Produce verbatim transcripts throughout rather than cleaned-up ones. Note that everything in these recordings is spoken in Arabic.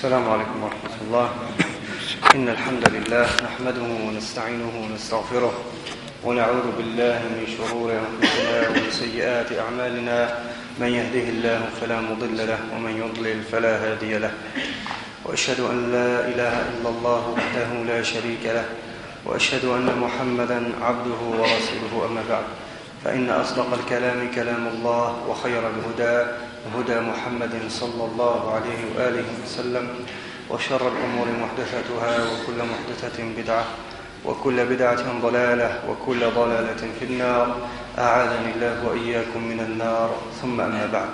السلام عليكم ورحمة الله. إن الحمد لله نحمده ونستعينه ونستغفره ونعوذ بالله من شرور أنفسنا ومن سيئات أعمالنا. من يهده الله فلا مضل له ومن يضلل فلا هادي له، وأشهد أن لا إله إلا الله وحده لا شريك له، وأشهد أن محمدا عبده ورسوله. أما بعد، فإن أصدق الكلام كلام الله، وخير الهدى هدى محمد صلى الله عليه وآله وسلم، وشر الأمور محدثاتها، وكل محدثة بدعة، وكل بدعة ضلالة، وكل ضلالة في النار. أعاذني الله وإياكم من النار. ثم أما بعد،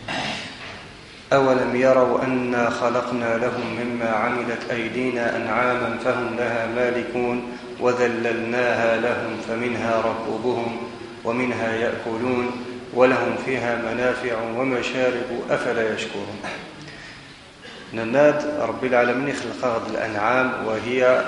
أولم يروا أنا خلقنا لهم مما عملت أيدينا أنعاما فهم لها مالكون وذللناها لهم فمنها ركوبهم ومنها يأكلون ولهم فيها منافع ومشارب أفلا يشكرون. نناد رب العالمين خلق هذه الأنعام، وهي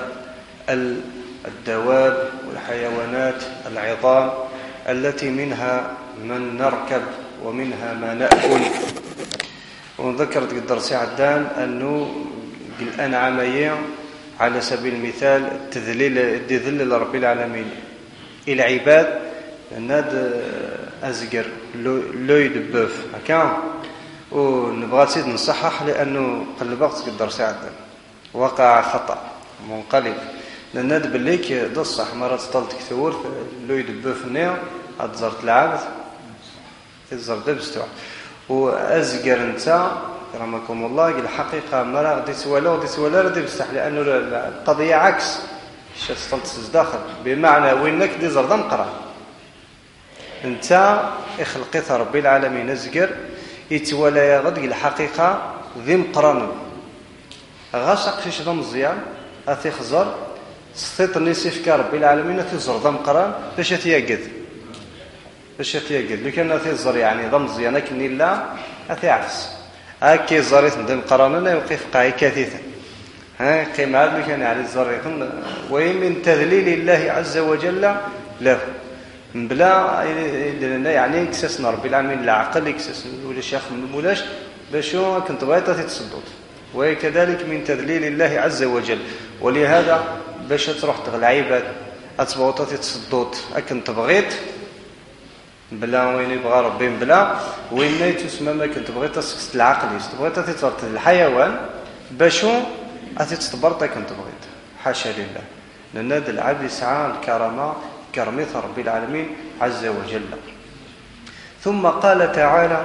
الدواب والحيوانات العظام التي منها من نركب ومنها ما نأكل. وذكرت الدرس عدان أنه الأنعام على سبيل المثال التذليل الذل رب العالمين العباد ناد أزقر لو يدبوف هكا. ونبغى تزيد نصحح لأنه قلبت الدرس عدان وقع خطأ منقلب. ناد بالليك دصح مرات طلت كثور لو يدبوف نير أتزرت العبد تزرت دبستوع وأزقر انت رحمكم الله. الحقيقة مرة غدي سوالا غدي سوالا غدي بستح، لأنه القضية عكس الشخص تلتسز داخل، بمعنى وينك دي زرد مقرأ انت اخلقت ربي العالمين أزقر يتولى يا غد الحقيقة ذي مقران غاشق فيش ذا مزيان أثي خزر ستيط نسيفك ربي العالمين أثي زرد مقران باش أتياقد باش أتياقد لو كان أثي زر يعني ذا مزيان لكن إلا أثي عفس هاكي زريت ندم قراننا يوقف قاعي كثيثا ها قيم عاد لو كان على الزريت وين من تذليل الله عز وجل له بلا يعني كسسنا ربي العالمين العقل يكسس ولا شيخ من مولاش باش كنت بغيت تتصدق، وكذلك من تذليل الله عز وجل. ولهذا باش تروح تغل عباد اتبغوط تتصدق كنت بغيت بلا وين يبغى ربي بلا وين تسمى ما كنت بغيت تسكت العقل بغيت تتصرف الحيوان باش اتتصبرت كنت بغيت حاشا لله. لان هذا العبد يسعى الكرامه كرمث رب العالمين عز وجل. ثم قال تعالى: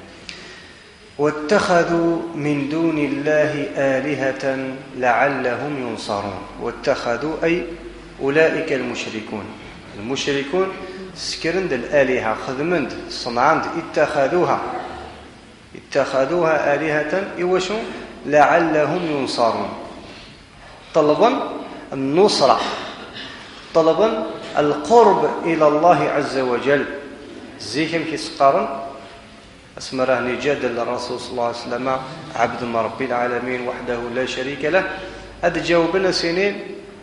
واتخذوا من دون الله آلهة لعلهم ينصرون. واتخذوا أي أولئك المشركون المشركون سكرند الآلهة خذمند صنعند اتخذوها اتخذوها آلهة إوشو لعلهم ينصرون، طلبا النصرة، طلبا القرب إلى الله عز وجل. زيهم كيسقارن اسمره نجادل الرسول صلى الله عليه وسلم عبد من رب العالمين وحده لا شريك له. هذا جاوبنا سنين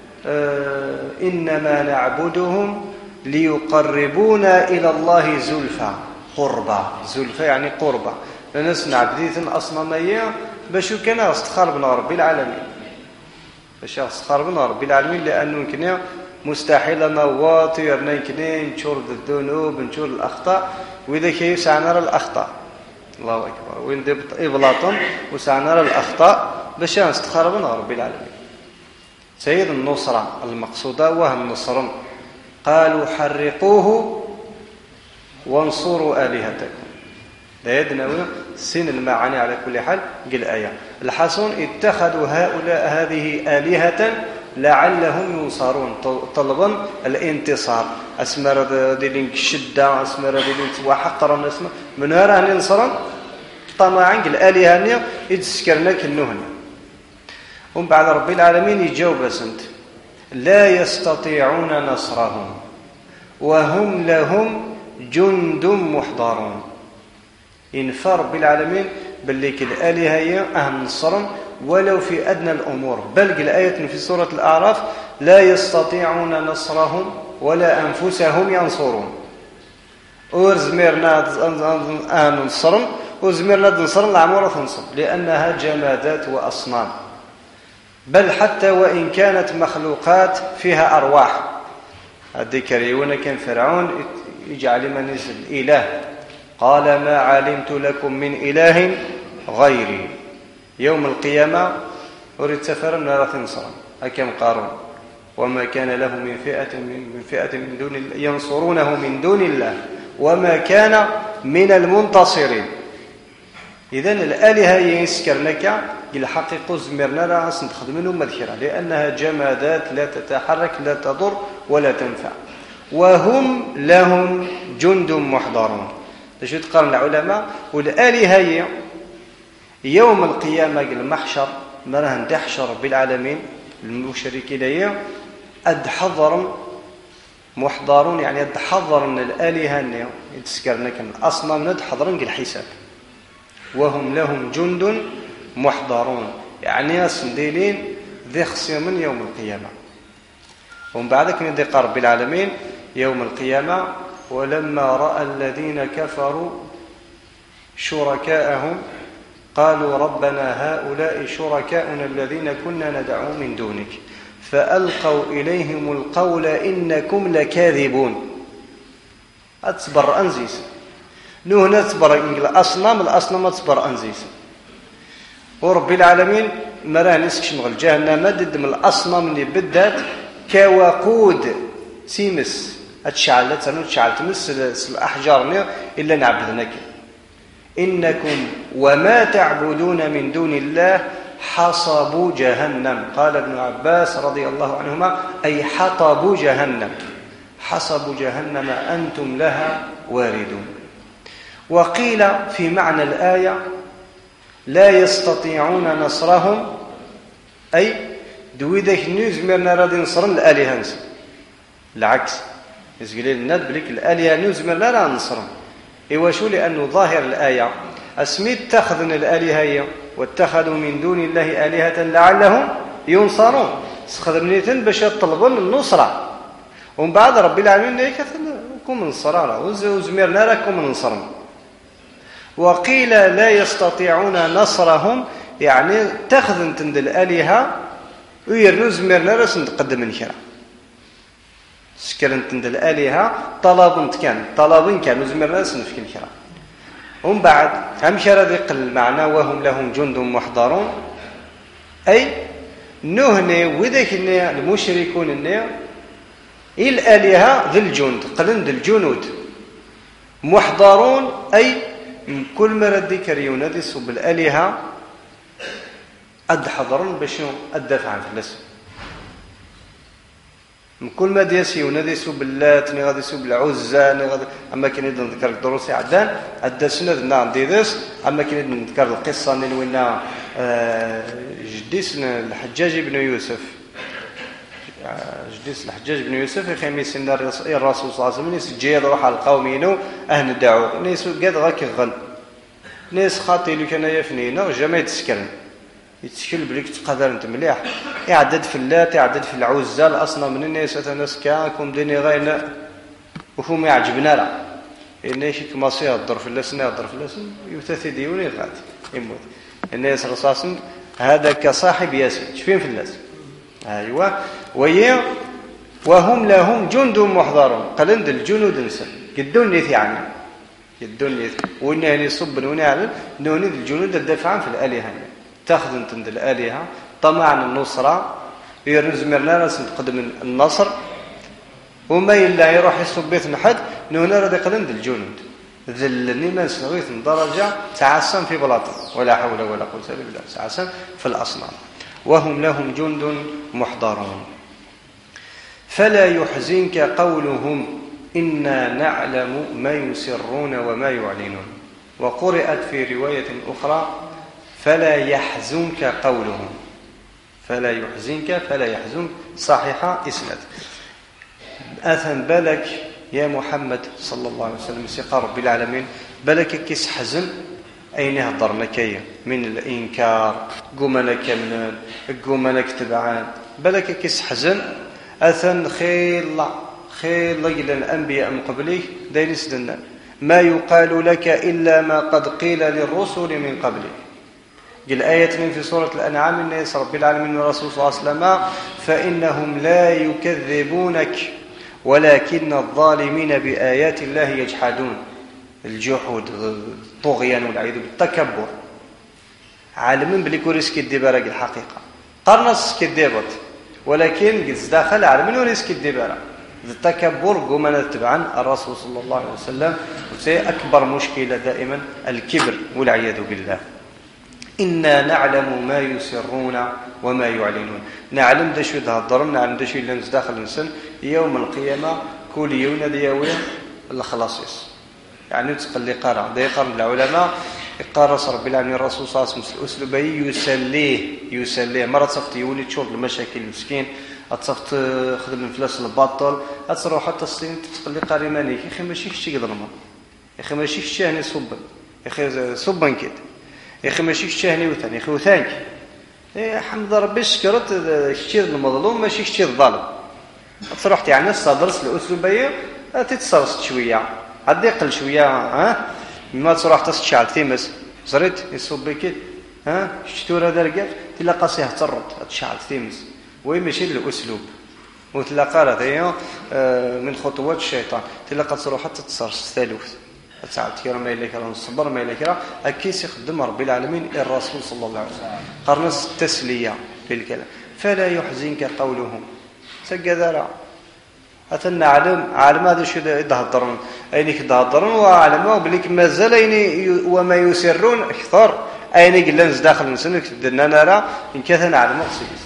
آه إنما نعبدهم ليقربونا إلى الله زلفى قربا. زلفى يعني قربا، لناس نعبديثن أصنامية باش كان استخار بنا رب العالمين باش استخار بنا رب العالمين لأنه كنا مستحيل نواطي يمكن نشور الذنوب نشور الأخطاء، وإذا كيف سعنرى الأخطاء الله أكبر وين دبط إبلاطهم وسعنرى الأخطاء باش نستخار بنا رب العالمين. سيد النصرة المقصودة وهي النصر. قالوا حرقوه وانصروا آلهتكم. لا يدنا سن المعاني على كل حال. قل آية الحسن اتخذوا هؤلاء هذه آلهة لعلهم ينصرون، طلبا الانتصار. اسمر ديلين الشده اسمر ديلين وحقرا اسمر من راه ننصرا طمعا الالهه يتسكرنا كنهن. ومن بعد رب العالمين يجاوب سنت لا يستطيعون نصرهم وهم لهم جند محضرون. ينفى رب العالمين بالليك الالهه هي اهم نصرا ولو في أدنى الأمور. بل الآية في سورة الأعراف لا يستطيعون نصرهم ولا أنفسهم ينصرون. ورزميرنا أن نصرهم وزمرنا نصر العمورة تنصر لأنها جمادات وأصنام، بل حتى وإن كانت مخلوقات فيها أرواح. الذكريون كان فرعون يجعل من يزل إله، قال ما علمت لكم من إله غيري. يوم القيامة أريد سفرنا لا تنصر أكم قارون وما كان له من فئة من فئة من دون الله ينصرونه من دون الله وما كان من المنتصرين. إذن الآلهة يسكرنك الحقيقة زمرنا لا نخدم منهم مذكرة لأنها جمادات لا تتحرك لا تضر ولا تنفع، وهم لهم جند محضرون. تجد قرن العلماء والآلهة يوم القيامة المحشر مرهن دحشر بالعالمين المشركين هي أد حضر محضرون، يعني أد حضر من الآلهة يتسكرنك الأصنام ند حضرن الحساب، وهم لهم جند محضرون يعني أسنديلين ذي خصيم يوم القيامة. ومن بعدك ندي قرب العالمين يوم القيامة ولما رأى الذين كفروا شركاءهم قالوا ربنا هؤلاء شركاؤنا الذين كنا ندعو من دونك فألقوا إليهم القول إنكم لكاذبون. أتصبر أنزيس نوه نتصبر الأصنام الأصنام تصبر أنزيس ورب العالمين مراه نسكش مغل جهنم ضد من الأصنام اللي بدات كوقود سيمس اتشعل تنو تشعل تمس الأحجار إلا نعبدنك إنكم وما تعبدون من دون الله حصبوا جهنم. قال ابن عباس رضي الله عنهما أي حطبوا جهنم، حصبوا جهنم أنتم لها واردون. وقيل في معنى الآية لا يستطيعون نصرهم أي دويدك نزمرنا راد نصر الآلهة، العكس يقول لنا بلك الآلهة نزمرنا لا نصرهم. إيوا شو لأنه ظاهر الآية أسميت اتخذن الآلهة واتخذوا من دون الله آلهة لعلهم ينصرون، استخدمنيتن باش يطلبون النصرة ومن بعد رب العالمين يكون من الصرارة وزمرنا لكم من نصرهم. وقيل لا يستطيعون نصرهم يعني اتخذن تند الآلهة ويرنو زمرنا رسن تقدم الكرة سكرن تند الآلهة طلب كان طلب كان زمرنا رسن في الكرة. ومن بعد هم شرد يقل المعنى وهم لهم جند محضرون أي نهني وذاك المشركون النير الآلهة ذي الجند قلن ذي الجنود محضرون أي من كل مرة ذكر ينادس بالآلهة أد حضرون باش الدفع عن فلس من كل ما ديس ينادس باللات نغادس بالعزى نغاد أما كان يدن ذكر الدروس عدان الدسنا ذنا ديدس أما كان يدن ذكر القصة نوينا جديس الحجاج بن يوسف جديس الحجاج بن يوسف خميس الرسول صلى الله عليه وسلم ناس جيد روح على القوم ينو أهل الدعوة ناس قاد غاك غن ناس خاطي اللي كان يفنينا جماعة تسكرن يتسكل بليك تقدر انت مليح يعدد في اللات يعدد في العزة الأصنام من الناس أتناس كاكم ديني غاينا وهم يعجبنا لا الناس كما صيغ الضرف اللسن الضرف اللسن يوتثي ديوني غاد يموت الناس رصاصا هذا كصاحب ياسين شفين في اللسن أيوة وهي وهم لهم جند محضرون قلند الجنود نسا قدون نيث يعني قدون نيث وإنه يصب ونعلم نوني الجنود الدفعان في الآلهة تاخذ انت عند الآلهة طمعا النصرة يرزمرنا ناس تقدم النصر وما إلا يروح يصب بيت حد نونا رد قلند الجنود ذلني ما سنويت من درجة تعسم في بلاطن ولا حول ولا قوة إلا بالله تعسم في الأصنام وهم لهم جند محضرون. فلا يحزنك قولهم إنا نعلم ما يسرون وما يعلنون. وقرأت في رواية أخرى فلا يحزنك قولهم فلا يحزنك فلا يحزنك صحيحة إسناد أثن بالك يا محمد صلى الله عليه وسلم سيقى رب العالمين بالك كيس حزن أين هضرنا كي من الإنكار قومنك من قومنك تبعان بالك كيس حزن أثن خيل خيل إلى الأنبياء من قبليه داين سدنا ما يقال لك إلا ما قد قيل للرسل من قبلك. قال آية في سورة الأنعام الناس رب العالمين والرسول صلى الله عليه وسلم فإنهم لا يكذبونك ولكن الظالمين بآيات الله يجحدون. الجحود الطغيان والعياذ بالتكبر عالمين بلي كوريس كديبارا الحقيقة قرنص كديبت ولكن داخل عالمين وريس كديبارا التكبر قومنا تبعا الرسول صلى الله عليه وسلم. وسي أكبر مشكلة دائما الكبر والعياذ بالله. إنا نعلم ما يسرون وما يعلنون. نعلم دا شو تهضرون نعلم دا شو اللي داخل الإنسان يوم القيامة كل يوم دياوي الخلاصيص يعني تقلي قرع دا يقرن العلماء يقارص رب العالمين الرسول صلى الله عليه وسلم أسلوبه يسليه يسليه مرة تصفت يولي تشوف المشاكل المسكين أتصفت خدم الفلاس الباطل أتصروح حتى الصين تقلي قارماني يا أخي ماشي كشي يضرما يا أخي ماشي كشي هني صبا يا أخي صبا كده يا أخي ماشي كشي هني وثاني يا أخي وثانك إيه حمد ربي شكرت كشي المظلوم ماشي كشي الظالم أتصروح يعني الصدرس الأسلوبية تتصرص شوية عاد يقل شويه ها ما تروح تشعل تيمس زريت يصب كده ها شتور هذا رجال تلقى صيه ترد تشعل تيمس وين ماشي الاسلوب وتلقى هذا من خطوات الشيطان تلقى تروح حتى تصرص ثالث تعال كرم ما إليك الصبر ما إليك أكيس يخدم رب العالمين الرسول صلى الله عليه وسلم قرنص التسليه في الكلام فلا يحزنك قولهم سجدرا أتنا علم علم هذا شو يدهضرون أينك يدهضرون وعلموا بليك ما زال وما يسرون أكثر أينك لنز داخل نسنك دنا نرى إن كثنا علم أقصيس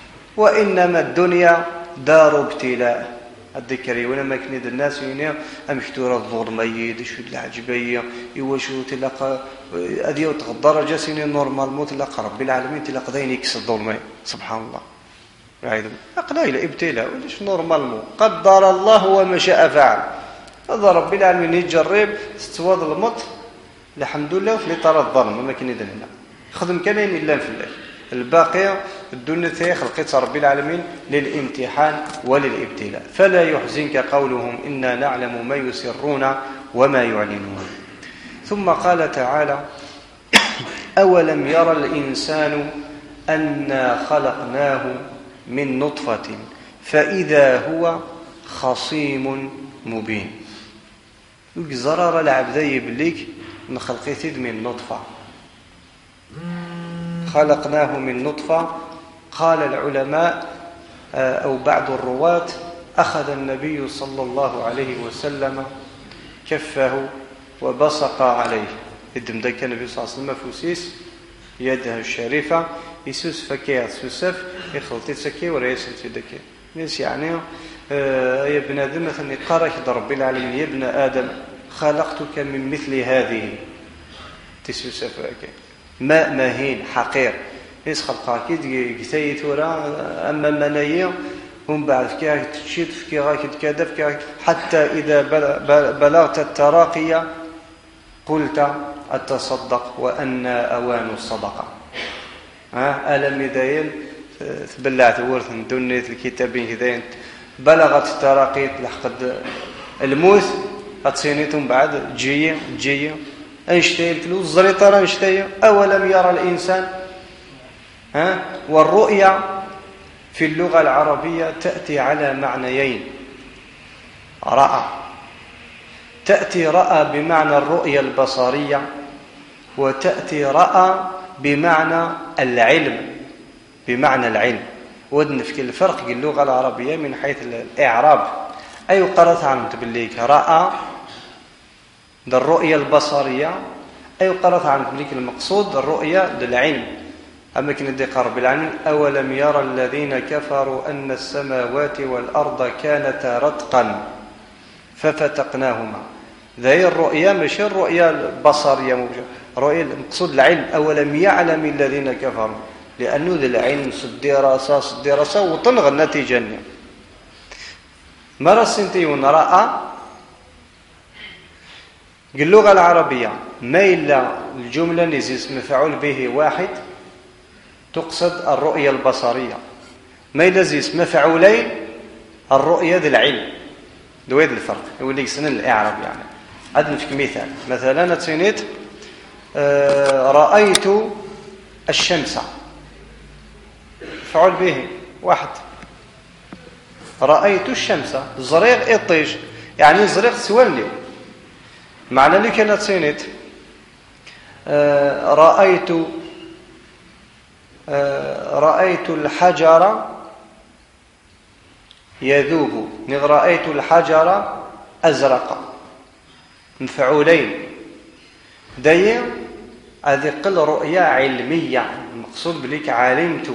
وإنما الدنيا دار ابتلاء الذكري ولما كنيد الناس هنا أمشتور الظور ميد شو العجبية يوشو تلقى أذي وتغدر جسني نورمال مو تلقى رب العالمين تلقى ذين يكسر الظلمين سبحان الله عيدهم أقليل ابتلاء وليش نورمال مو قدر الله وما شاء فعل هذا رب العالمين يجرب استواد المط الحمد لله في طار الظلم ما كنيد هنا خدم كلين إلا في الله الباقي الدنيا ثي خلقت رب العالمين للامتحان وللابتلاء فلا يحزنك قولهم إنا نعلم ما يسرون وما يعلنون. ثم قال تعالى أولم يرى الإنسان أنا خلقناه من نطفة فإذا هو خصيم مبين. زرار العبدي بليك نخلقي ثيد من نطفة خلقناه من نطفة. قال العلماء أو بعض الرواة أخذ النبي صلى الله عليه وسلم كفه وبصق عليه الدم ذاك النبي صلى الله عليه وسلم فوسيس يده الشريفة يسوس فكيه سوسف يخلط يتسكي ولا يسلت يدك ناس يعني يا ابن آدم مثلا قارك رب العالمين يا ابن آدم خلقتك من مثل هذه تسوسف ماء مهين حقير ناس خلقها كي كثاي ثورة أما منايا هم بعد فكاك تشيد فكاك تكادف حتى إذا بلغت التراقية قلت أتصدق وأن أوان الصدقة. ها ألم يدين تبلعت ورث دنيت الكتابين كذين بلغت التراقية لحقد الموت أتصينيتهم بعد جية جية أنشتي الفلوس زريطة أنشتي. أولم يرى الإنسان ها والرؤيا في اللغة العربية تأتي على معنيين. رأى تأتي رأى بمعنى الرؤية البصرية وتأتي رأى بمعنى العلم بمعنى العلم. ودنفك الفرق في اللغة العربية من حيث الإعراب أي قرأت عنه تبليك رأى ده الرؤية البصرية أي قرأت عنه تبليك المقصود الرؤية للعلم. أما كنا دي قرب العلم أولم يرى الذين كفروا أن السماوات والأرض كانتا رتقا ففتقناهما. ذي الرؤية مش الرؤية البصرية موجودة رؤية المقصود العلم. أولم يعلم الذين كفروا لأنه ذي العلم صدي راسا صدي راسا وطنغ النتيجة مرة سنتيون رأى اللغة العربية ما إلا الجملة نزيز مفعول به واحد تقصد الرؤية البصرية ما إلا زيز مفعولين الرؤية ذي العلم دويد الفرق يقول لك سنن الإعراب يعني عاد نفك مثال. مثلا تسينيت آه رأيت الشمس، فعل به واحد. رأيت الشمس زريغ إطيج، يعني زريغ سوالني. معنى اللي كانت تسينيت آه رأيت آه رأيت الحجر يذوب، رأيت الحجر أزرق، مفعولين. داير هذه قل رؤية علمية، المقصود بليك علمت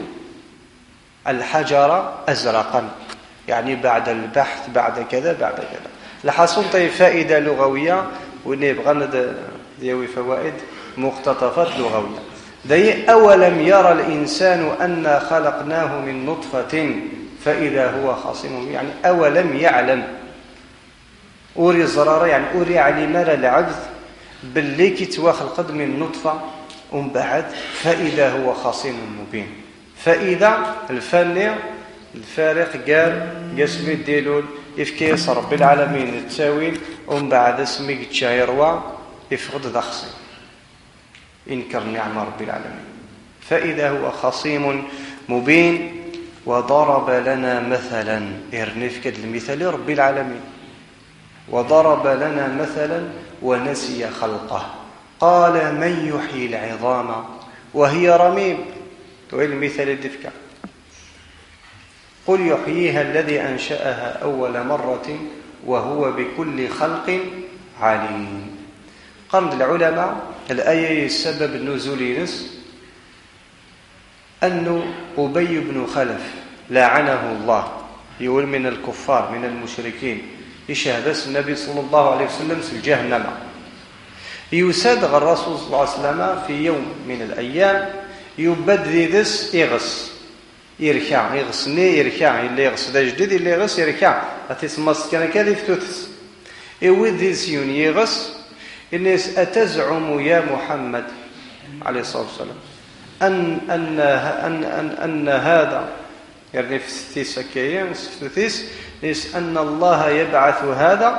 الحجر أزرقا، يعني بعد البحث بعد كذا بعد كذا. لحصل طيب فائدة لغوية ونبغى نديوي فوائد مقتطفات لغوية. داير أولم يرى الإنسان أنا خلقناه من نطفة فإذا هو خصيم، يعني أولم يعلم. أوري زرارة يعني أوري علم العبد باللي كتواخلقد من نطفة ومن بعد فإذا هو خصيم مبين. فإذا الفني الفارق قال قسمي ديلول يفكيس رب العالمين التاويل ومن بعد اسمي تشايروا يفقد ذخصي إنكر نعم رب العالمين. فإذا هو خصيم مبين. وضرب لنا مثلا إرنفك المثال رب العالمين. وضرب لنا مثلا ونسي خلقه قال من يحيي العظام وهي رميم. وين المثال الدفكة؟ قل يحييها الذي أنشأها أول مرة وهو بكل خلق عليم. قال العلماء الآية السبب النزول نس أنه أبي بن خلف لعنه الله، يقول من الكفار من المشركين، يشهد النبي صلى الله عليه وسلم في جهنم. يسادغ الرسول صلى الله عليه وسلم في يوم من الأيام يبدي ذس يغس يركع يغسني يركع اللي يغس ده جديد اللي يغس يركع أتسمى كان كذف تثس يودي سيون يغس الناس أتزعم يا محمد عليه الصلاة والسلام أن أن أن أن, أن هذا يعني في ستيس كيان ستيس ليس أن الله يبعث هذا؟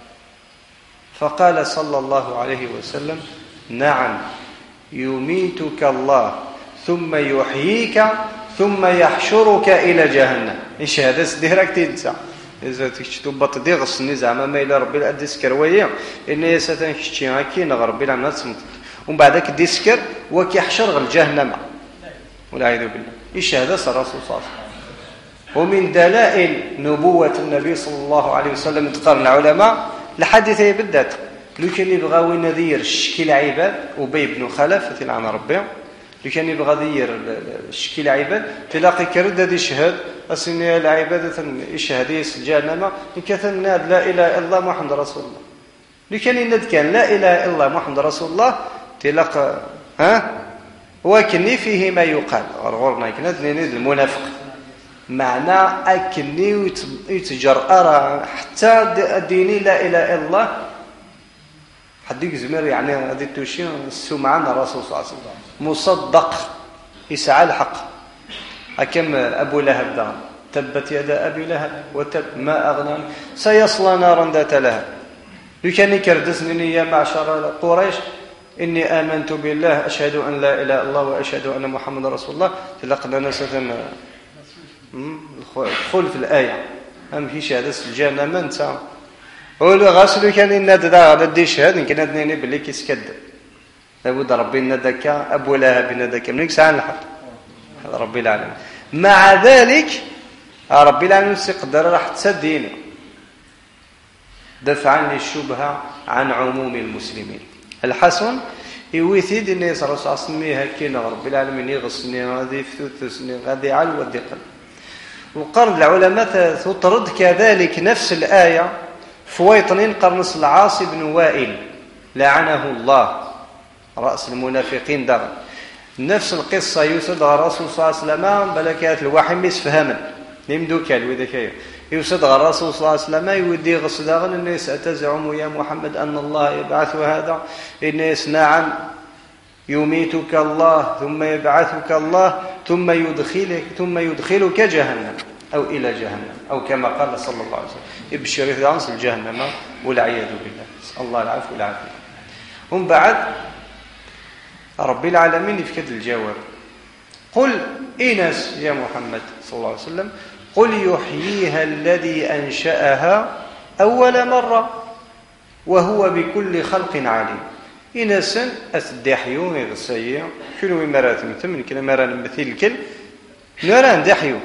فقال صلى الله عليه وسلم نعم يميتك الله ثم يحييك ثم يحشرك إلى جهنم. إيش هذا سديرك تنسى إذا تكتبط دي غصني زعما ما إلى ربي الأدسكر ويا إن يستن كشتي هاكي نغرب بلا نسمت ومن بعدك ديسكر وكيحشر الجهنم والعياذ بالله. إيش هذا الرسول صلى الله عليه وسلم. ومن دلائل نبوة النبي صلى الله عليه وسلم تقارن العلماء الحادثة بدات لو كان يبغى ينذير الشكل عباد أبي بن خلف تلعن ربي لو كان يبغى يدير الشكل عباد تلاقي كرد هذه شهاد أسنى العبادة يشهد يسجلنا لكثن لا إله إلا الله محمد رسول الله. لو كان يند كان لا إله إلا الله محمد رسول الله تلاقى ها وكني فيه ما يقال غرغرنا كند المنافق معنى أكني يتجرأ حتى ديني لا إله إلا الله حديك زمير يعني هذه توشي السمعان الرسول صلى الله عليه وسلم مصدق يسعى الحق. أكم أبو لهب دار تبت يدا أبي لهب وتب ما أغنى سيصلى نارا ذات لهب. لكن كردسني يا معشر قريش إني آمنت بالله أشهد أن لا إله إلا الله وأشهد أن محمد رسول الله تلقنا نسة دخول في الآية أم في شهادة الجنة من تا ولو غاسلو كان ينادى على دي شهاد يمكن أدنيني باللي كيسكد لابد ربي ندك أبو لهب ندك منك سعان الحق هذا ربي العالمين. مع ذلك ربي العالمين سيقدر راح تسدينه دفعا للشبهة عن عموم المسلمين. الحسن يوثيد الناس صلى الله عليه وسلم هكينا ربي العالمين يغسني غادي فتوثني غادي علو الدقل. وقرن العلماء تطرد كذلك نفس الآية فويطنين قرنص العاص بن وائل لعنه الله رأس المنافقين دار نفس القصة يسد الرسول صلى الله عليه وسلم بلكات الواحد مسفهما نمدو كال وذاك يسد الرسول صلى الله عليه وسلم يودي غصداغن الناس أتزعم يا محمد أن الله يبعث هذا الناس نعم يميتك الله ثم يبعثك الله ثم يدخلك ثم يدخلك جهنم. أو إلى جهنم، أو كما قال صلى الله عليه وسلم ابشر ذانس الجهنم والعياذ بالله، نسأل الله العفو والعافية. ومن بعد رب العالمين يفكد الجواب، قل إنس يا محمد صلى الله عليه وسلم قل يحييها الذي أنشأها أول مرة وهو بكل خلق عليم. إنس أتدحيو يغسيا كل مرات مثل كل مرة نمثل الكل نرى ندحيو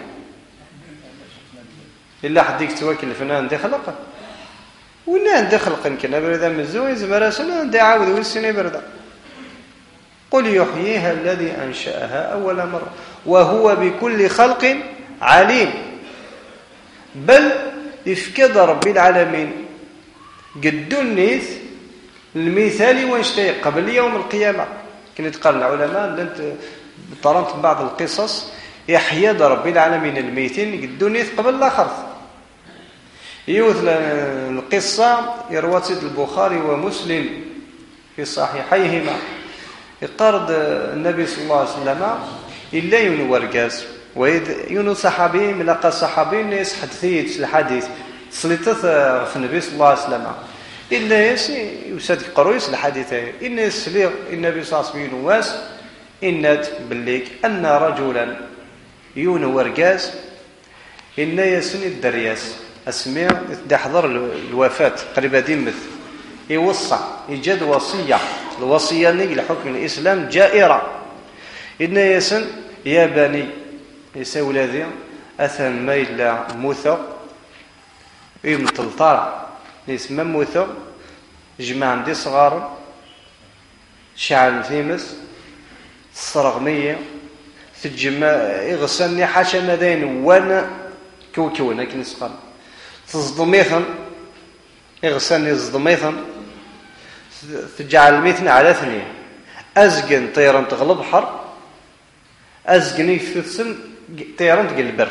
إلا حديك تواكل الفنان دي خلقه ولا ندي خلقا كنا بردا مزوي زمرا سنة ندي عاود والسنة بردا. قل يحييها الذي أنشأها أول مرة وهو بكل خلق عليم. بل يفكد رب العالمين قد النيث المثال وانشتي قبل يوم القيامة. كنت قال العلماء لنت طرمت بعض القصص يحيى رب العالمين الميتين قد النيث قبل الآخر. يوثل القصة يروى سيد البخاري ومسلم في صحيحيهما يقرض النبي صلى الله عليه وسلم إلا يونو ورقاز وإذ يونو صحابي ملقى صحابين يحدثيت الحديث صليتث في النبي صلى الله عليه وسلم إلا يسي يساد قرويس الحديث إن يسليغ النبي صلى الله عليه وسلم واس إنت بالليك أن رجلا يونو ورقاز إن يسني الدرياس أسميه تحضر الوفاة قريبا ديمث يوصى يجد وصية الوصية اللي لحكم الإسلام جائرة إن يسن يا بني يساو الذي أثن ميلا موثق يمثل طالع يسمى موثق جمع عندي صغار شعل ثيمس الصرغمية في الجماع يغسلني حاشا مدين وانا كوكونا كنسقل تصدميثا يغسلني صدميثا تجعل الميثن على اثنين أزقن طيران تغلب حر أزقن يثسن طيران تقلبر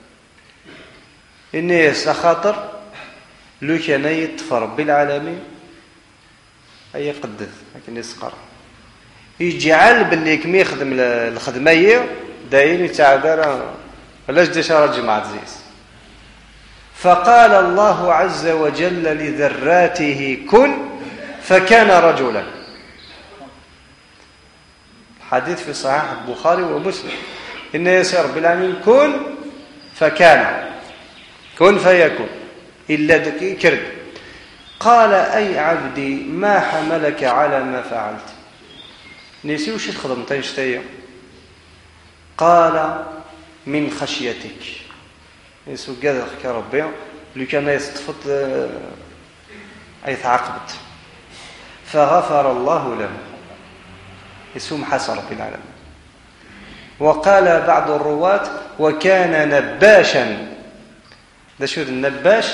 إني يسخاطر لو كان يطفر بالعالمين أي قدث لكن يسقر يجعل باللي كمي يخدم الخدمية داين يتعبر ولاش دي شارع جماعة زيس. فقال الله عز وجل لذراته كن فكان رجلا. حديث في صحيح البخاري ومسلم إن يسير رب العالمين كن فكان كن فيكون إلا دكي كرد. قال أي عبدي ما حملك على ما فعلت نسي وش تخدمتين شتية؟ قال من خشيتك نسي قدر يا ربي لو كان يستفط أي تعاقبت فغفر الله له يسوم حسر في العالم. وقال بعض الرواة وكان نباشا. ده شو النباش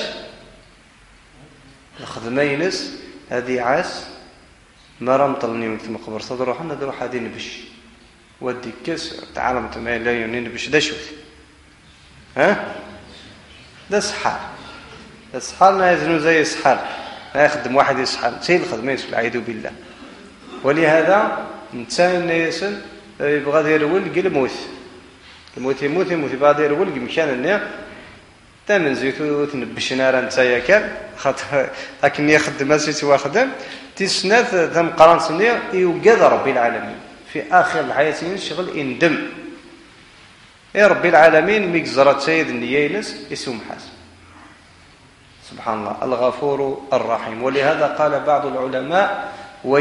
الخدمينس هذه عاس ما رمطلني مثل قبر صدر وحنا دروح هذه نبش ودي كس تعالم تماي لا يونين نبش ده شو ها ده سحار السحار يزنوا زي سحار يخدم واحد يسحر سيد الخدمين والعياذ بالله. ولهذا إنسان يسن يبغى يرول قل موت الموت يموت يموت يبغى يرول مكان النار تمن زيتو تنبش نار انت ياكل خاطر لكن يخدم مسجد واخدم تسنات ثم قران سنيه يوجد رب العالمين في اخر الحياه ينشغل اندم يا رب العالمين ميكزرات سيد النيينس اسم حسن سبحان الله الغفور الرحيم. ولهذا قال بعض العلماء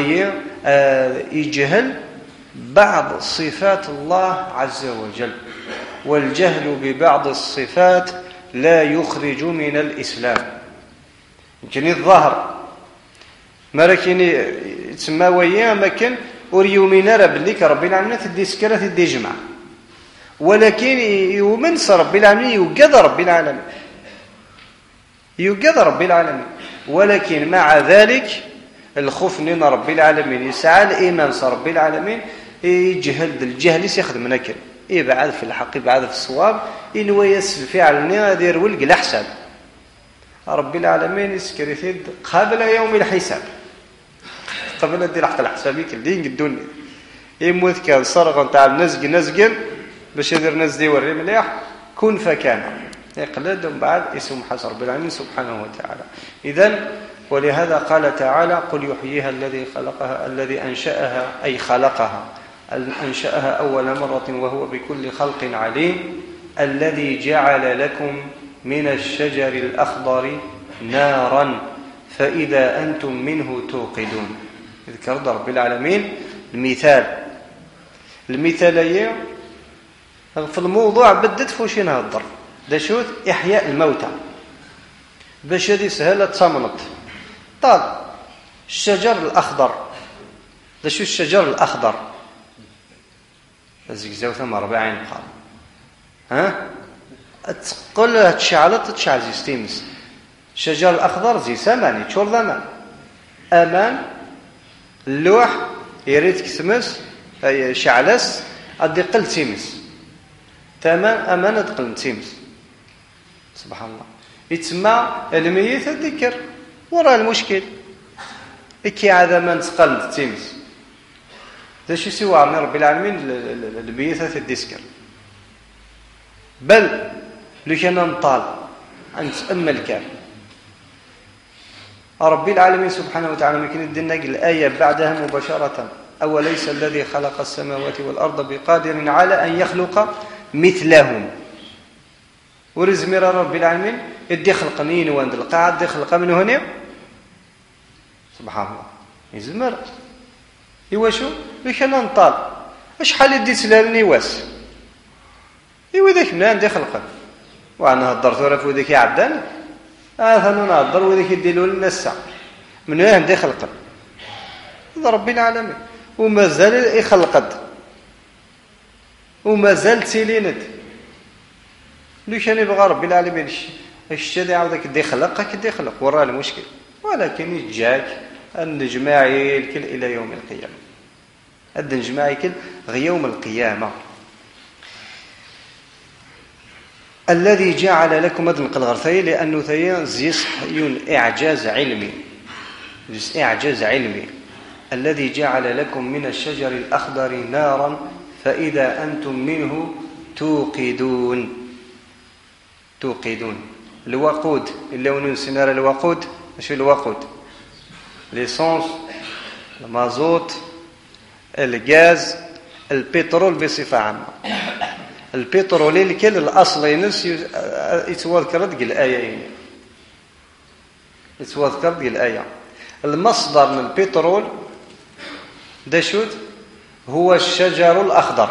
ويجهل بعض صفات الله عز وجل والجهل ببعض الصفات لا يخرج من الإسلام. يمكن الظاهر مالكني تسمى وياه مكان أريو منارة بليك رب العالمين تدي سكرة تدي جمع ولكن يؤمن رب العالمين يوجد رب العالمين يوجد رب العالمين ولكن مع ذلك الخوف من رب العالمين يسعى الإيمان رب العالمين يجهل الجهل يخدم نكر يبعد في الحق يبعد في الصواب إنه يسل فعلنا دير ولق الأحسن رب العالمين يسكريثيد قبل يوم الحساب قبل دير حق الحسابيك اللي قدوني يموت كان صرغا تاع نزق نزق باش يدير ناس دي وري مليح كن فكان يقلد ومن بعد اسم حسن رب العالمين سبحانه وتعالى. إذن ولهذا قال تعالى قل يحييها الذي خلقها الذي أنشأها أي خلقها أنشأها أول مرة وهو بكل خلق عليم الذي جعل لكم من الشجر الأخضر نارا فإذا أنتم منه توقدون. ذكر رب العالمين المثال المثالية في الموضوع بدت فوش نهضر دا شوت إحياء الموتى باش هذه سهلة تصمنط طال الشجر الأخضر دا شو الشجر الأخضر زيزاو ثم أربعين قال ها تقول تشعلت تشعل زي ستيمس الشجر الأخضر زي سماني تشور ذمان أمان اللوح يريد كسمس شعلس أدي قل تيمس تمام أمانة قل تيمس سبحان الله يتسمى الميت الذكر وراء المشكل إكي عاد من تقل تيمس ذا شي سوى من رب العالمين الميت الذكر بل لو كان نطال أن تأمل كان رب العالمين سبحانه وتعالى ممكن يدينا الآية بعدها مباشرة أوليس الذي خلق السماوات والأرض بقادر على أن يخلق مثلهم ورزمير رب العالمين يدي خلقنين وعند القاعد يدي خلق من هنا سبحان الله يزمر إيوا شو لكن نطال شحال يدي سلالني واس إيوا ذاك من عندي خلقه وأنا هضرت ورا في ذاك عبدان هذا نهضر وذاك يديروا لنا الساعة من وين عندي خلقه هذا رب العالمين وما زال يخلقد وما زال تيليند لو كان يبغى رب العالمين الشيء عاودك يدي خلقك يدي خلق وراه المشكل ولكن يجاك النجماعي الكل الى يوم القيامه النجماعي الكل غير يوم القيامه الذي جعل لكم هذا القلغرثي لانه ثي زيس اعجاز علمي زيس اعجاز علمي الذي جعل لكم من الشجر الأخضر نارا فإذا أنتم منه توقدون توقدون الوقود اللي هو سنار الوقود شو الوقود ليسونس المازوت الغاز البترول بصفة عامة البترول الكل الأصل ينس يتوذكر ديك الآية يتوذكر ديك الآية المصدر من البترول ده شوت هو الشجر الأخضر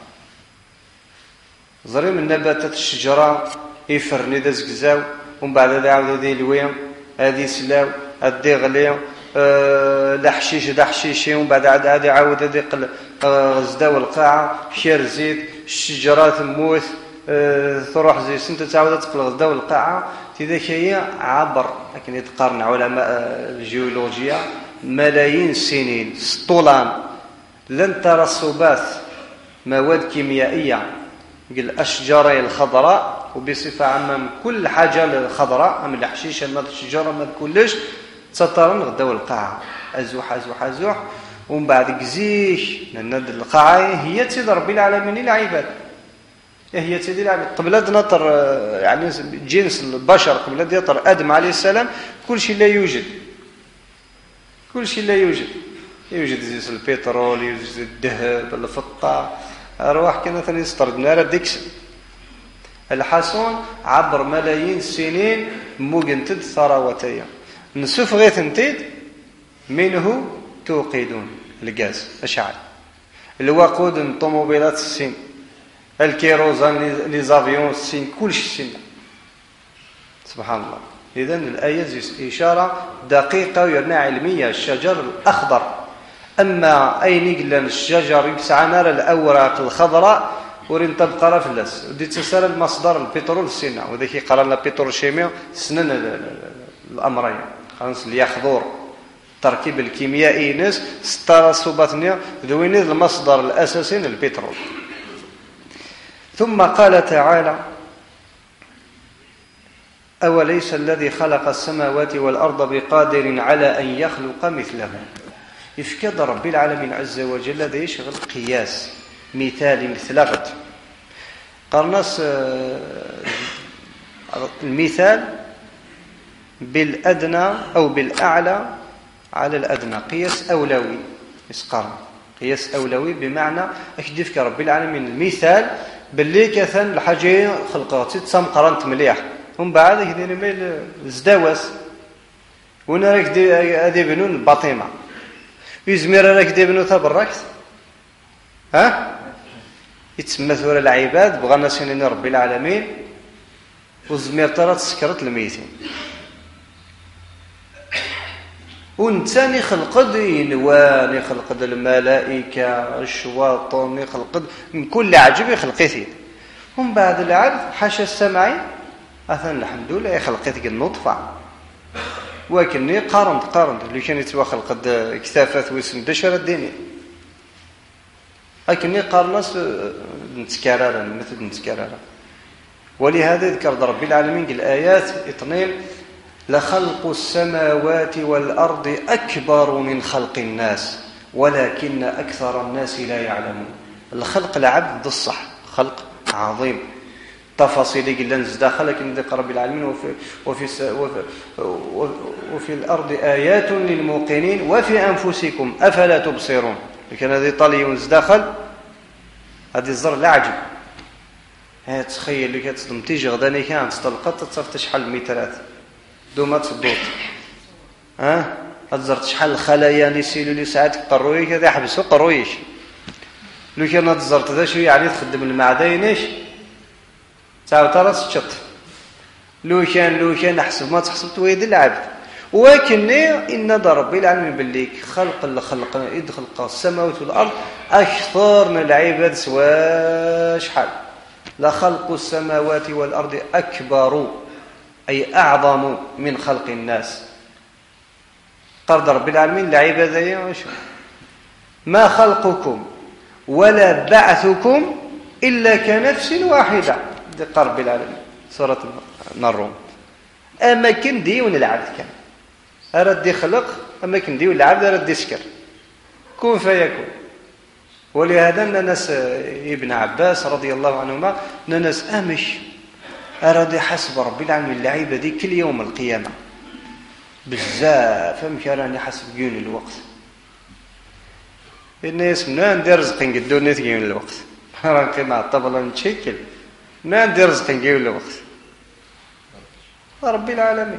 زري من نباتات الشجرة يفرني ذا زكزاو ومن بعد هذا عاود هذه الويم هذه سلاو هذه غليو أه لا حشيش لا حشيشي ومن بعد عاد هذه عاود هذه قل غزداو القاعة خير زيت الشجرة تموت أه تروح زي سنت تعاود تقل غزداو القاعة تذاك هي عبر لكن يتقارن علماء الجيولوجيا ملايين السنين سطولان لن ترسبات مواد كيميائية الأشجار الخضراء وبصفة عامة من كل حاجة الخضراء من الحشيشة من الشجرة من كلش تطرن غداو القاعة أزوح أزوح أزوح ومن بعد كزيش لأن القاعة هي تيد ربي العالمين العباد هي تيد العباد قبل نطر يعني جنس البشر قبل يطر آدم عليه السلام كل شيء لا يوجد كل شيء لا يوجد يوجد زيت البترول يوجد الذهب الفضة أرواح كانت يسترد نار ديكس الحسون عبر ملايين السنين موجنتد ثروتيا نسوف غيث انتد منه توقدون الغاز أشعل الوقود الطوموبيلات السين الكيروزان ليزافيون السين كل شيء السين سبحان الله. إذن الآية إشارة دقيقة ويرنا علمية الشجر الأخضر أما أي نقل الشجر يسعى نار الأوراق الخضراء ورين تبقى رفلس ودي تسال المصدر البترول السنة وذاك يقرأ لنا بترول شيمياء سنن الأمرين خلاص اللي يحضر التركيب الكيميائي ناس سترسبتنا ذوين المصدر الأساسي البترول. ثم قال تعالى أوليس الذي خلق السماوات والأرض بقادر على أن يخلق مثلهم. يفكد رب العالمين عز وجل هذا يشغل قياس مثالي مثل غد قرناس المثال بالأدنى أو بالأعلى على الأدنى، قياس أولوي يسقر، قياس أولوي بمعنى أكدي فيك ربي العالمين المثال باللي كثن الحاجة خلقات تسام قرنت مليح هم بعد كدير ميل الزداواس وانا راك دي بنون الباطمة يزمير راك دي بنو تبركت ها يتسمى ثورة العباد بغانا سنين ربي العالمين والزمير ترى تسكرت الميتين ونتاني خلقد ينوان يخلقد الملائكة الشواطن يخلقد من كل عجب يخلقيتي هم بعد العبد حاشا السمعي أثنى الحمد لله يخلقيتك النطفة ولكني قارنت قارنت اللي كان يتوا خلقد كتافات واسم دشرة الدنيا لكني قارنس نتكرارا مثل نتكرارا. ولهذا ذكر رب العالمين الآيات اثنين لخلق السماوات والأرض أكبر من خلق الناس ولكن أكثر الناس لا يعلمون. الخلق العبد الصح خلق عظيم تفاصيل قلنا نزداخل لكن ذكر رب العالمين وفي, وفي, وفي, وفي الأرض آيات للموقنين وفي أنفسكم أفلا تبصرون. لكن هذه طالية ونزداخل هذه الزر لا عجب هي تخيل اللي كتصدم تيجي غداني كانت تطلقت تصف تشحال مترات دوما تصدوط ها هتزرت شحال الخلايا نسيلو لي ساعات قروي كذا يحبسوا قرويش لو كان تزرت ذا شو يعني تخدم المعدينش تعاود راس تشط لو كان لو كان احسب ما تحسب تويد العبد ولكن ان ربي العالمين بالليك خلق اللي خلق يدخل السماوات والارض اكثر من العباد سوا شحال لخلق السماوات والارض اكبر أي أعظم من خلق الناس. قرد رب العالمين لعبادة ما خلقكم ولا بعثكم إلا كنفس واحدة دي قرب العالمين سورة الروم. أما كن دي ونلعب كان أرد دي خلق أما كن دي ونلعب أرد دي سكر كون فيكون. ولهذا ننس ابن عباس رضي الله عنهما ننس أمش أراد حسب ربي العالمين اللعيبة دي كل يوم القيامة بزاف فهم كراني حسب جيون الوقت الناس من عندي رزق قدوني تجيون الوقت راني مع الطبلة نتشكل من عندي رزق نجيون الوقت ربي العالمين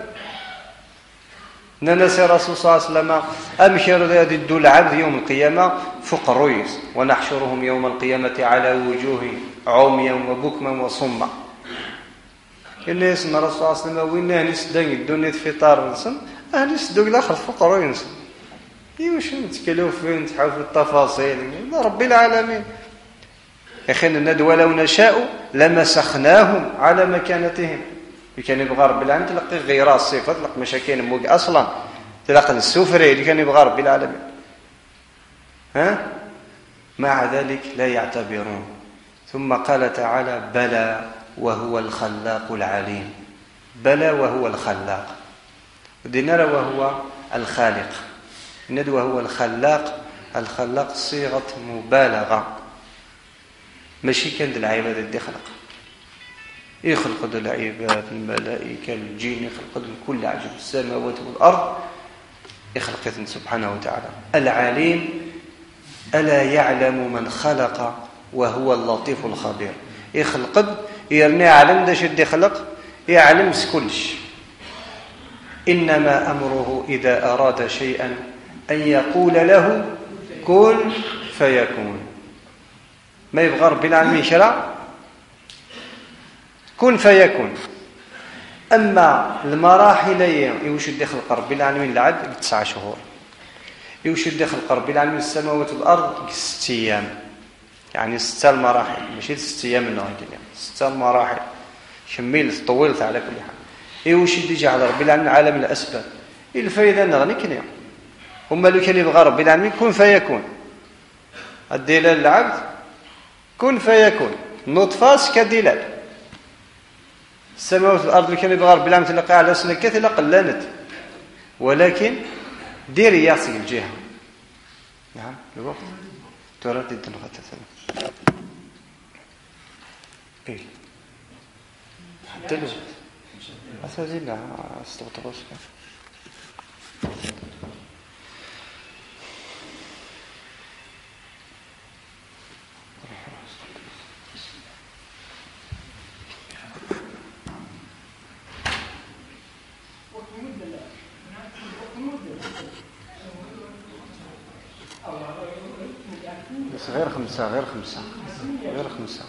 ننسى رسول صلى الله عليه وسلم أمشر ذي الدول العبد يوم القيامة فوق الرؤوس ونحشرهم يوم القيامة على وجوه عميا وبكما وصما. الناس من الرسول صلى الله عليه وسلم وين ناس دنج الدنيا في طار نسم أهل يسدوك الآخر فقراء ينسم يوش نتكلوا فين تحاول في التفاصيل رب العالمين يا أخي الندوة لو نشاء لمسخناهم على مكانتهم. كان يبغى رب العالمين تلقي غير الصفات تلقى مشاكل موج أصلا تلقى السفري اللي كان يبغى رب العالمين ها مع ذلك لا يعتبرون. ثم قال تعالى بلى وهو الخلاق العليم. بلى وهو الخلاق ودينا وهو الخالق ند وهو الخلاق. الخلاق صيغة مبالغة ماشي كان العبادة دي خلق يخلق العباد الملائكة الجن يخلق كل عجب السماوات والأرض يخلق سبحانه وتعالى. العليم ألا يعلم من خلق وهو اللطيف الخبير. يخلق يرني علم ده شد يخلق يعلم كلش. إنما أمره إذا أراد شيئا أن يقول له كن فيكون. ما يبغى رب العالمين شرع كن فيكون. أما المراحل يوشد يخلق رب العالمين العبد تسعة شهور يوشد يخلق رب العالمين السماوات والأرض ست أيام يعني ستة المراحل ماشي ست أيام من هذه ستة المراحل شميل طولت على كل حال. يوشد يجعل رب العالمين عالم الأسباب الفايدة نغني كنيا هما لو كان يبغى رب العالمين كن فيكون الدلال العبد كن فيكون نطفاس كدلال. السماوات والأرض اللي كان يبغى رب العالمين تلقى على سنة كثيرة قلانت ولكن دير ياسي الجهة. نعم الوقت ترى جدا غتثنا إيه حتى الوقت أعتزل استغطرس بس غير خمسة غير خمسة غير خمسة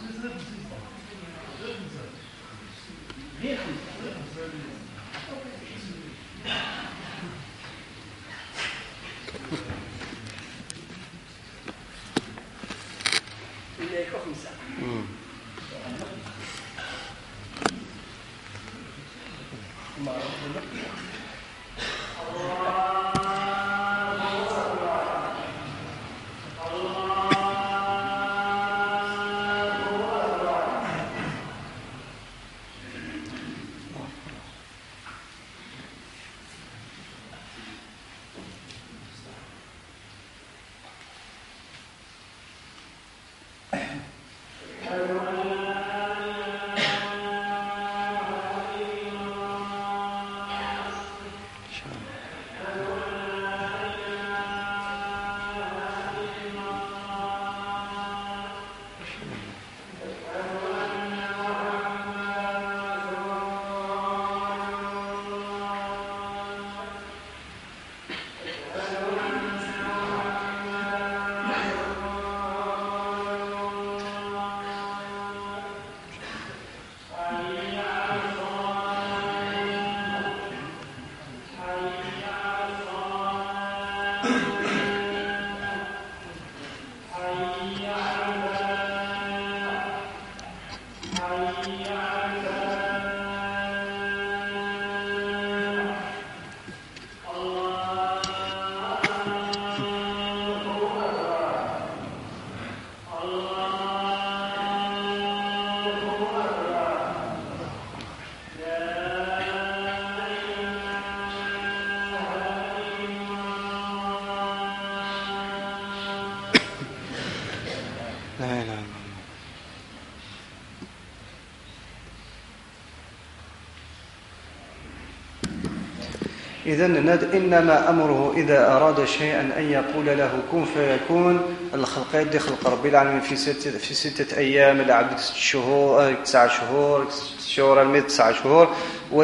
إذن إنما أمره إذا أراد شيئا أن يقول له كن فيكون. الخلق يدي خلق ربي العالمين في ستة في ستة أيام العبد ست شهور تسعة شهور شهور الميت تسعة شهور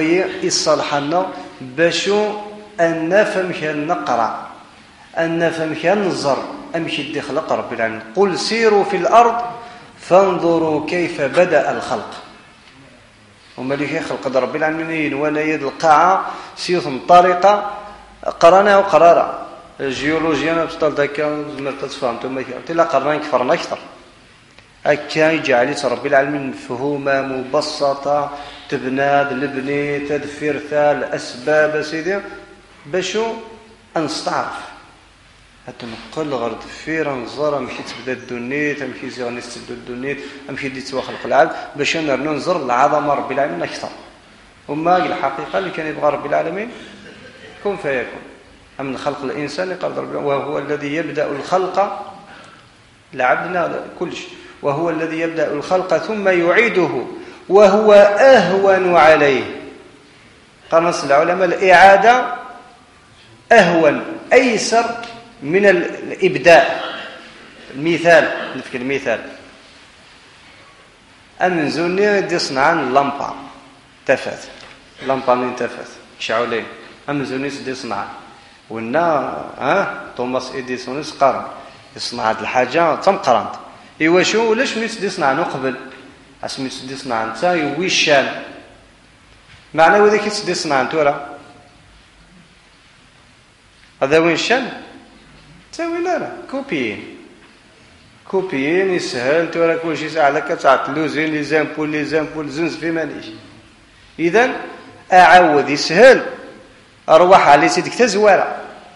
ويصلحنا بشو أن نفهم كان نقرأ أن نفهم كان نزر أمشي يدي خلق ربي العالمين. قل سيروا في الأرض فانظروا كيف بدأ الخلق. وملك خلق رب العالمين وانا يد القاعه سيوثم طريقه قرانا وقرارا الجيولوجيا ما بطل داكا زمرت تفهم انتم لا قرنا كفرنا اكثر هكا يجعل رب العالمين مفهومه مبسطه تبناد لبني تدفير ثال اسباب سيدي باشو نستعرف هتنقل غير دفير نزر مشي تبدا الدنيت مشي زي غنستد الدنيت مشي دي توخلق العالم باش نرنو نزر العظمه رب العالمين اكثر. وما الحقيقه اللي كان يبغى رب العالمين كن فيكون من خلق الانسان قال رب وهو الذي يبدا الخلق لعبنا كل شيء وهو الذي يبدا الخلق ثم يعيده وهو اهون عليه. قال نص العلماء الاعاده اهون ايسر من الإبداع. المثال نفكر المثال أمنزوني دي صنعان اللمبة تفت اللمبة من تفت كشعولين أمنزوني دي صنعان ونا ها توماس إديسون قرن يصنع هاد الحاجة تم قرنت إيوا شو ولاش ميت دي صنعان قبل اسميت دي صنعان تا يويشان معنى وذاك دي صنعان تورا هذا وين شان تساوي لا لا كوبيين كوبيين يسهل تورا كلشي ساعه لك تعطلوزين لي زامبول لي زامبول زنز في ماليش. اذا اعود يسهل اروح على سيدك تزواره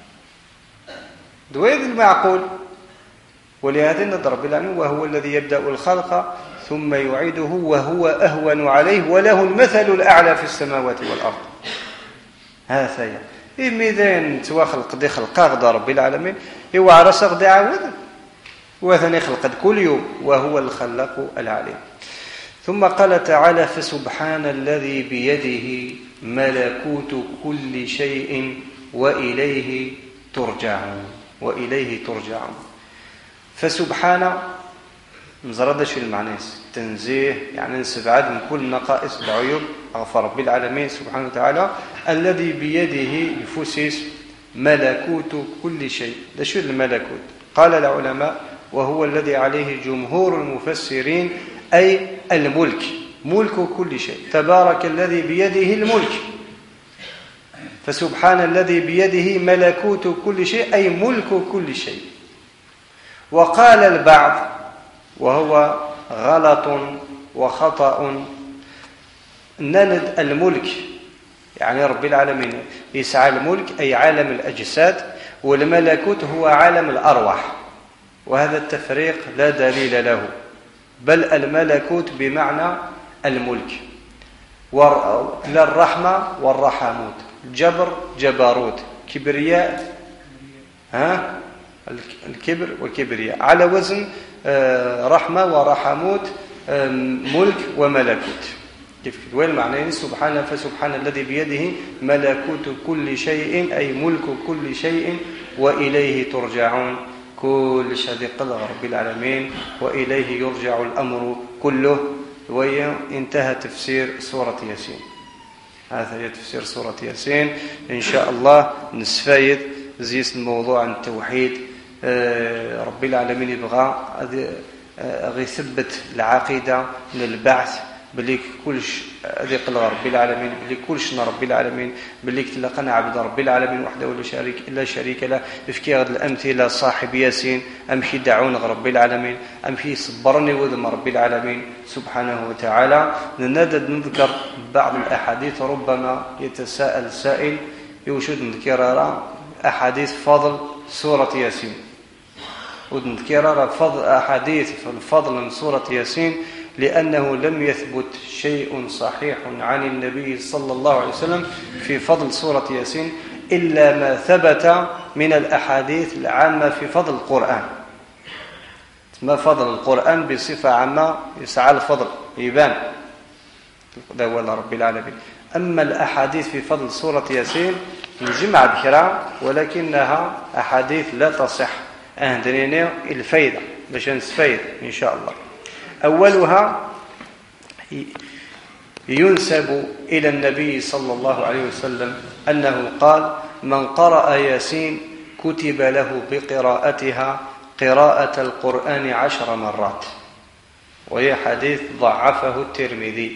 دويد المعقول. ولهذا نضرب العلم وهو الذي يبدا الخلق ثم يعيده وهو اهون عليه وله المثل الاعلى في السماوات والارض. هذا هي إميذين تواخلق دي خلقا غدا رب العالمين هو عرس غدا عاود وثاني خلق كل يوم وهو الخلاق العليم. ثم قال تعالى فسبحان الذي بيده ملكوت كل شيء وإليه ترجعون وإليه ترجعون. فسبحان نزرد شو المعنى تنزيه يعني نستبعد من كل نقائص العيوب غفر رب العالمين سبحانه وتعالى الذي بيده يفسس ملكوت كل شيء. ده شو الملكوت؟ قال العلماء وهو الذي عليه جمهور المفسرين أي الملك، ملك كل شيء. تبارك الذي بيده الملك، فسبحان الذي بيده ملكوت كل شيء أي ملك كل شيء. وقال البعض وهو غلط وخطأ نند الملك يعني رب العالمين يسعى الملك أي عالم الأجساد، والملكوت هو عالم الأرواح، وهذا التفريق لا دليل له، بل الملكوت بمعنى الملك. للرحمة والرحموت، جبر جباروت، كبرياء ها الكبر والكبرياء، على وزن رحمة ورحموت ملك وملكوت. كيف وين المعنى؟ سبحانه فسبحان الذي بيده ملكوت كل شيء أي ملك كل شيء وإليه ترجعون. كل شيء قدر رب العالمين وإليه يرجع الأمر كله. وانتهى تفسير سورة ياسين. هذا هي تفسير سورة ياسين. إن شاء الله نستفيد زيس الموضوع عن التوحيد. رب العالمين يبغى يثبت العقيدة من البعث بليك كلش هذه قل رب العالمين، بليك كلش رب العالمين، بليك تلقنا عبد رب العالمين وحده ولا شريك إلا شريك له. بفكي هذه الأمثلة صاحب ياسين أمشي دعون رب العالمين، أمشي صبرني وذم رب العالمين سبحانه وتعالى. نندد نذكر بعض الأحاديث ربما يتساءل سائل يوجد نذكر أحاديث فضل سورة ياسين، ونذكر فضل أحاديث الفضل من سورة ياسين لأنه لم يثبت شيء صحيح عن النبي صلى الله عليه وسلم في فضل سورة ياسين إلا ما ثبت من الأحاديث العامة في فضل القرآن. ما فضل القرآن بصفة عامة يسعى الفضل يبان دولة رب العالمين. أما الأحاديث في فضل سورة ياسين نجمع ذكرها ولكنها أحاديث لا تصح. أهدنينا الفايدة باش نستفيد إن شاء الله. أولها ينسب إلى النبي صلى الله عليه وسلم أنه قال من قرأ ياسين كتب له بقراءتها قراءة القرآن عشر مرات. وهي حديث ضعفه الترمذي،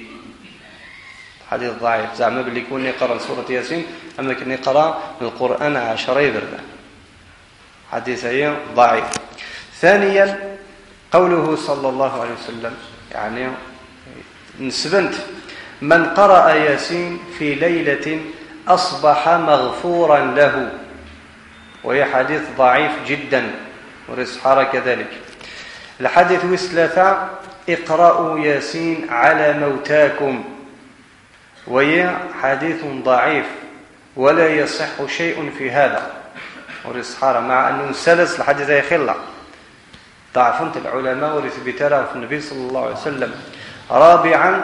حديث ضعيف زعما باللي يكون يقرأ سورة ياسين أما كان يقرأ القرآن عشر يبرده، حديث هي ضعيف. ثانيا قوله صلى الله عليه وسلم يعني نسبنت من قرأ ياسين في ليلة أصبح مغفورا له، وهي حديث ضعيف جدا ورسحارة كذلك. الحديث الثلاثة اقرأوا ياسين على موتاكم، وهي حديث ضعيف ولا يصح شيء في هذا ورسحارة، مع أنه سلس الحديث يخلع ضعفنت العلماء ورثبتها في النبي صلى الله عليه وسلم. رابعا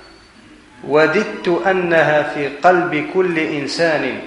وددت أنها في قلب كل إنسان،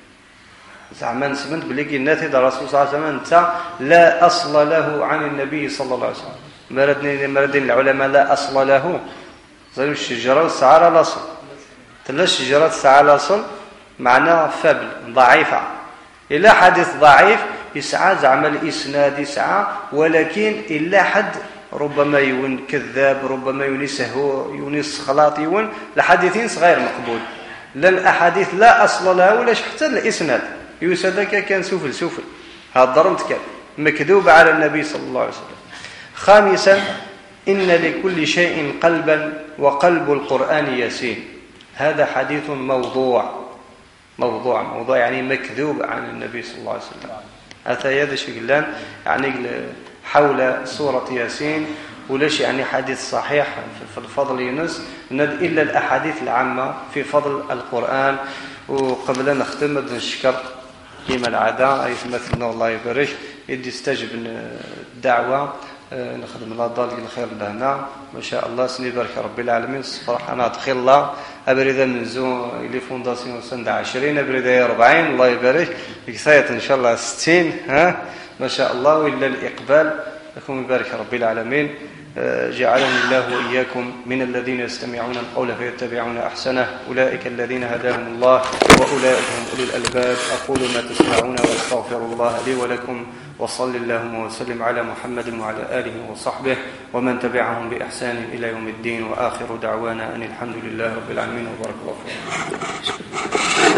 زعما سمنت بلقي الناس إذا الرسول صلى الله عليه وسلم لا أصل له عن النبي صلى الله عليه وسلم. مردني مردين العلماء لا أصل له زي الشجرة والسعارة الأصل، تلا الشجرة والسعارة الأصل معناه فبل ضعيفة. إلا حديث ضعيف يسعى زعما الإسناد يسعى، ولكن إلا حد ربما يون كذاب، ربما يون سهو يون خلاط يون لحديثين صغير مقبول. لأن أحاديث لا أصل لها ولا حتى الإسناد يسدك كان سفل سفل، هذا ضرمت كان مكذوب على النبي صلى الله عليه وسلم. خامسا إن لكل شيء قلبا وقلب القرآن ياسين، هذا حديث موضوع موضوع موضوع يعني مكذوب عن النبي صلى الله عليه وسلم. هذا هذا شيء قلنا يعني حول سورة ياسين وليش يعني حديث صحيح في الفضل يونس إلا الأحاديث العامة في فضل القرآن. وقبل أن نختم نشكر كما العادة أي مثلنا الله يبارك يدي استجب الدعوة نخدم الله ضال الخير لهنا ما شاء الله سني بارك رب العالمين صفر انا دخل الله ابريدا من زو لي فونداسيون سند عشرين ابريدا أربعين الله يبارك كثايه ان شاء الله ستين ها ما شاء الله والا الاقبال لكم يبارك رب العالمين. جعلني الله وإياكم من الذين يستمعون القول فيتبعون أحسنه أولئك الذين هداهم الله وأولئك هم أولي الألباب. أقول ما تسمعون وأستغفر الله لي ولكم وصل اللهم وسلم على محمد وعلى آله وصحبه ومن تبعهم بإحسان إلى يوم الدين وآخر دعوانا أن الحمد لله رب العالمين وبارك الله فيكم.